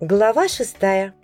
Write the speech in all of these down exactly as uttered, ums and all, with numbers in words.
Глава шестая.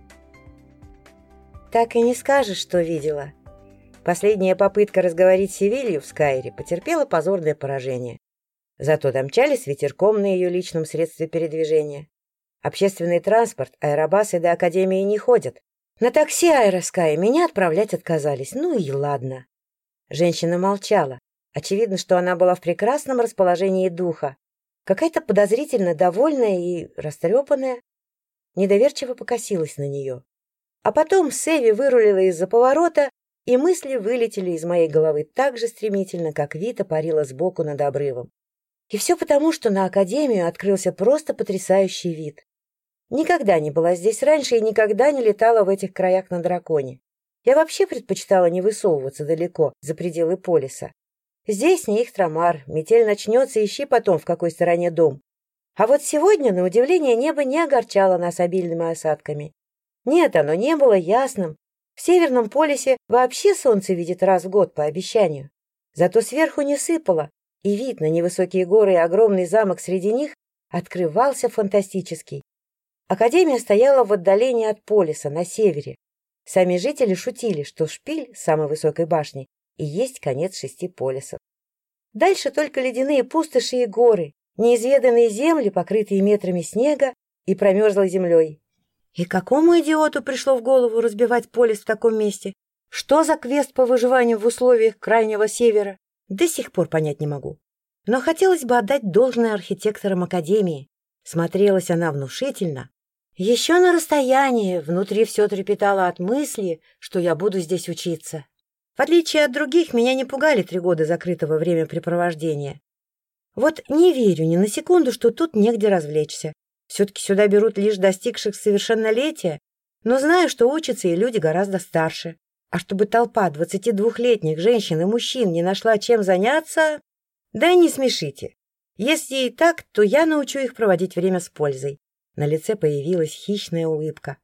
Так и не скажешь, что видела. Последняя попытка разговорить Севилью в Скайре потерпела позорное поражение. Зато домчались ветерком на ее личном средстве передвижения. Общественный транспорт, аэробасы до Академии не ходят. На такси Аэроскай меня отправлять отказались. Ну и ладно. Женщина молчала. Очевидно, что она была в прекрасном расположении духа. Какая-то подозрительно довольная и растрепанная. Недоверчиво покосилась на нее. А потом Севи вырулила из-за поворота, и мысли вылетели из моей головы так же стремительно, как Вита парила сбоку над обрывом. И все потому, что на Академию открылся просто потрясающий вид. Никогда не была здесь раньше и никогда не летала в этих краях на драконе. Я вообще предпочитала не высовываться далеко, за пределы полиса. Здесь не Ихтрамар, метель начнется, ищи потом, в какой стороне дом. А вот сегодня, на удивление, небо не огорчало нас обильными осадками. Нет, оно не было ясным. В Северном полюсе вообще солнце видит раз в год по обещанию. Зато сверху не сыпало, и вид на невысокие горы и огромный замок среди них открывался фантастический. Академия стояла в отдалении от полиса, на севере. Сами жители шутили, что шпиль самой высокой башни и есть конец шести полисов. Дальше только ледяные пустоши и горы, неизведанные земли, покрытые метрами снега и промерзлой землей. И какому идиоту пришло в голову разбивать полис в таком месте? Что за квест по выживанию в условиях Крайнего Севера? До сих пор понять не могу. Но хотелось бы отдать должное архитекторам Академии. Смотрелась она внушительно. Еще на расстоянии внутри все трепетало от мысли, что я буду здесь учиться. В отличие от других, меня не пугали три года закрытого времяпрепровождения. Вот не верю ни на секунду, что тут негде развлечься. Все-таки сюда берут лишь достигших совершеннолетия, но знаю, что учатся и люди гораздо старше. А чтобы толпа двадцатидвухлетних женщин и мужчин не нашла чем заняться... Да не смешите. Если и так, то я научу их проводить время с пользой. На лице появилась хищная улыбка.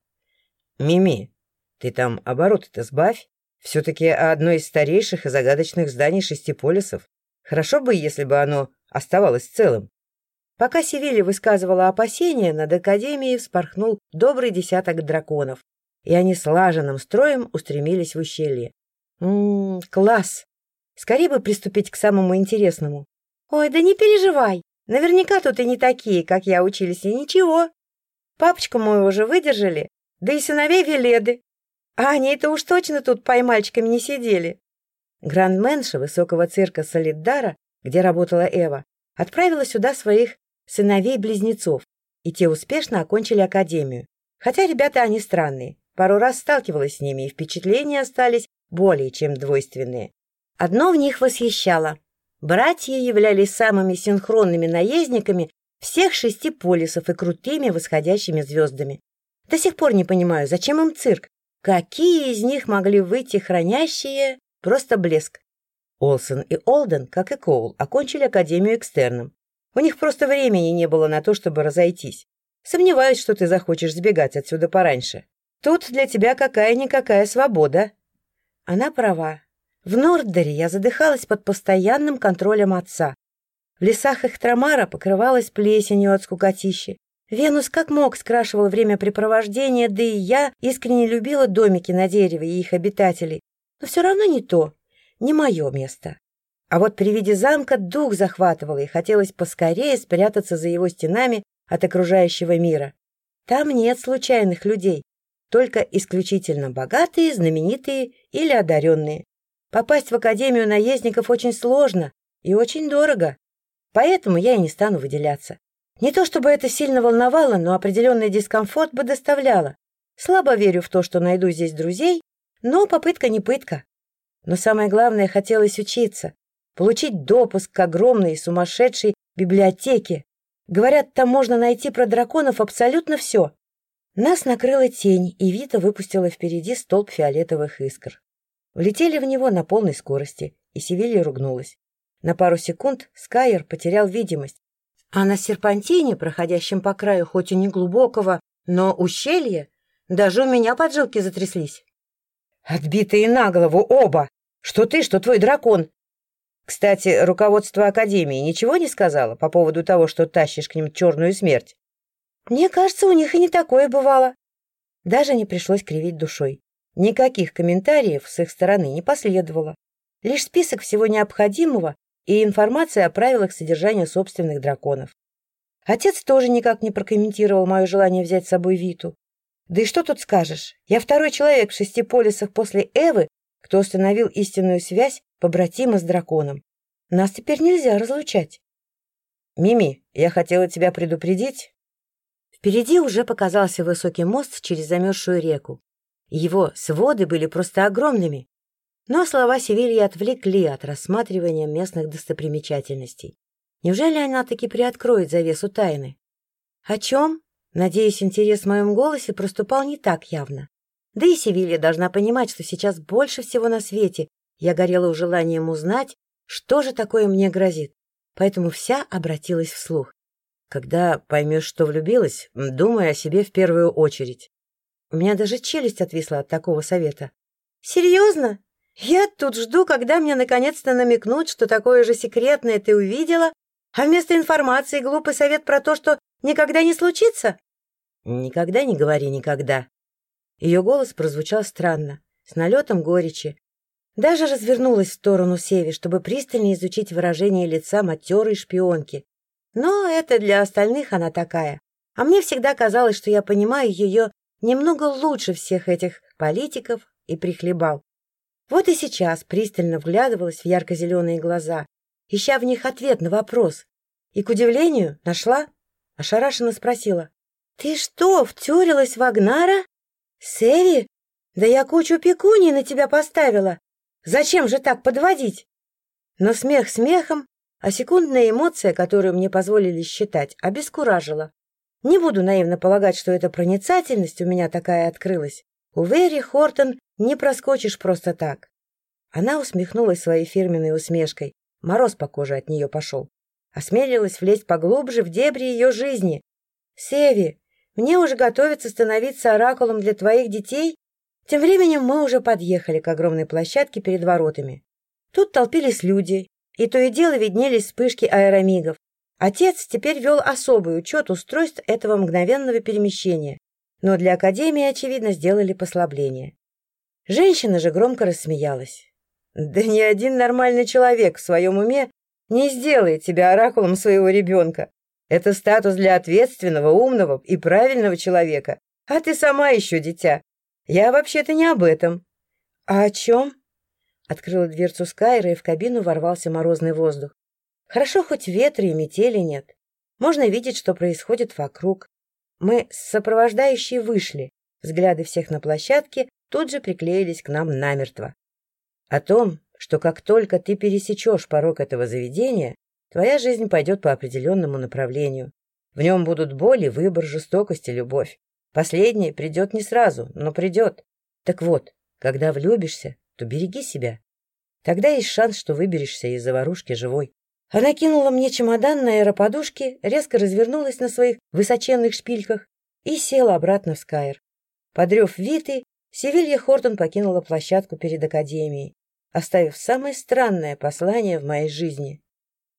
«Мими, ты там обороты-то сбавь. Все-таки одно из старейших и загадочных зданий шести полисов. Хорошо бы, если бы оно оставалось целым». Пока Севилья высказывала опасения, над Академией вспорхнул добрый десяток драконов, и они слаженным строем устремились в ущелье. Ммм, класс! Скорее бы приступить к самому интересному. Ой, да не переживай, наверняка тут и не такие, как я, учились, и ничего. Папочку мою уже выдержали, да и сыновей Веледы. А они-то уж точно тут поймальчиками не сидели. Грандменша высокого цирка Солиддара, где работала Эва, отправила сюда своих сыновей-близнецов, и те успешно окончили академию. Хотя ребята они странные. Пару раз сталкивалась с ними, и впечатления остались более чем двойственные. Одно в них восхищало. Братья являлись самыми синхронными наездниками всех шести полисов и крутыми восходящими звездами. До сих пор не понимаю, зачем им цирк? Какие из них могли выйти хранящие просто блеск? Олсен и Олден, как и Коул, окончили академию экстерном. У них просто времени не было на то, чтобы разойтись. Сомневаюсь, что ты захочешь сбегать отсюда пораньше. Тут для тебя какая-никакая свобода. Она права. В Норддере я задыхалась под постоянным контролем отца. В лесах Ихтрамара покрывалась плесенью от скукотищи. Венус как мог скрашивал времяпрепровождение, да и я искренне любила домики на дереве и их обитателей. Но все равно не то, не мое место. А вот при виде замка дух захватывало, и хотелось поскорее спрятаться за его стенами от окружающего мира. Там нет случайных людей, только исключительно богатые, знаменитые или одаренные. Попасть в Академию наездников очень сложно и очень дорого, поэтому я и не стану выделяться. Не то чтобы это сильно волновало, но определенный дискомфорт бы доставляло. Слабо верю в то, что найду здесь друзей, но попытка не пытка. Но самое главное, хотелось учиться, получить допуск к огромной и сумасшедшей библиотеке. Говорят, там можно найти про драконов абсолютно все. Нас накрыла тень, и Вита выпустила впереди столб фиолетовых искр. Влетели в него на полной скорости, и Севилья ругнулась. На пару секунд Скайер потерял видимость, а на серпантине, проходящем по краю хоть и не глубокого, но ущелья, даже у меня поджилки затряслись. «Отбитые на голову оба! Что ты, что твой дракон!» Кстати, руководство Академии ничего не сказало по поводу того, что тащишь к ним черную смерть? Мне кажется, у них и не такое бывало. Даже не пришлось кривить душой. Никаких комментариев с их стороны не последовало. Лишь список всего необходимого и информация о правилах содержания собственных драконов. Отец тоже никак не прокомментировал мое желание взять с собой Виту. Да и что тут скажешь? Я второй человек в шести полисах после Эвы, кто установил истинную связь побратима с драконом. Нас теперь нельзя разлучать. Мими, я хотела тебя предупредить. Впереди уже показался высокий мост через замерзшую реку. Его своды были просто огромными. Но слова Севильи отвлекли от рассматривания местных достопримечательностей. Неужели она таки приоткроет завесу тайны? О чем? Надеюсь, интерес в моем голосе проступал не так явно. Да и Севилья должна понимать, что сейчас больше всего на свете я горела желанием узнать, что же такое мне грозит. Поэтому вся обратилась вслух. Когда поймешь, что влюбилась, думай о себе в первую очередь. У меня даже челюсть отвисла от такого совета. Серьезно? Я тут жду, когда мне наконец-то намекнут, что такое же секретное ты увидела, а вместо информации глупый совет про то, что никогда не случится? Никогда не говори никогда. Ее голос прозвучал странно, с налетом горечи. Даже развернулась в сторону Севи, чтобы пристально изучить выражение лица матерой шпионки. Но это для остальных она такая. А мне всегда казалось, что я понимаю ее немного лучше всех этих политиков и прихлебал. Вот и сейчас пристально вглядывалась в ярко-зеленые глаза, ища в них ответ на вопрос. И, к удивлению, нашла. Ошарашенно спросила. — Ты что, втюрилась в Агнара? — Севи? Да я кучу пекуний на тебя поставила. Зачем же так подводить? Но смех смехом, а секундная эмоция, которую мне позволили считать, обескуражила. Не буду наивно полагать, что эта проницательность у меня такая открылась. У Вэри Хортон не проскочишь просто так. Она усмехнулась своей фирменной усмешкой. Мороз по коже от нее пошел. Осмелилась влезть поглубже в дебри ее жизни. — Севи, мне уже готовится становиться оракулом для твоих детей? Тем временем мы уже подъехали к огромной площадке перед воротами. Тут толпились люди, и то и дело виднелись вспышки аэромигов. Отец теперь вел особый учет устройств этого мгновенного перемещения, но для Академии, очевидно, сделали послабление. Женщина же громко рассмеялась. Да ни один нормальный человек в своем уме не сделает тебя оракулом своего ребенка. Это статус для ответственного, умного и правильного человека. А ты сама еще дитя. Я вообще-то не об этом. А о чем? Открыла дверцу Скайра, и в кабину ворвался морозный воздух. Хорошо, хоть ветра и метели нет. Можно видеть, что происходит вокруг. Мы с сопровождающей вышли. Взгляды всех на площадке тут же приклеились к нам намертво. О том, что как только ты пересечешь порог этого заведения, твоя жизнь пойдет по определенному направлению. В нем будут боль, выбор, жестокость и любовь. Последнее придет не сразу, но придет. Так вот, когда влюбишься, то береги себя. Тогда есть шанс, что выберешься из заварушки живой. Она кинула мне чемодан на аэроподушке, резко развернулась на своих высоченных шпильках и села обратно в Скайр. Подрев Виты, Севилья Хортон покинула площадку перед Академией, оставив самое странное послание в моей жизни.